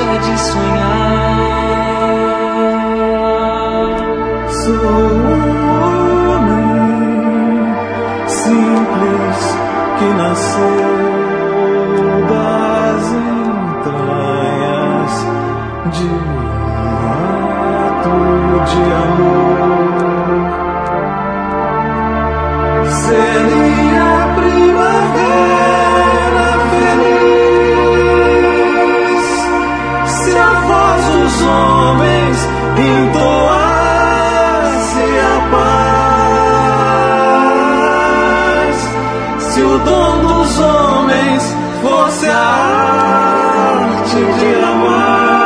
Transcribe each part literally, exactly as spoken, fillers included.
deixa de sonhar. Sou um homem simples que nasceu das entranhas de um ato de amor. Seria primavera feliz se a voz dos homens entoasse a paz, se o dom dos homens fosse a arte de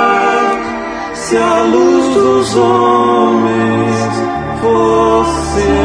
amar, se a luz dos homens fosse